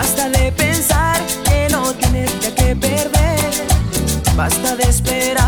Basta de pensar que no tienes ya que perder. Basta de esperar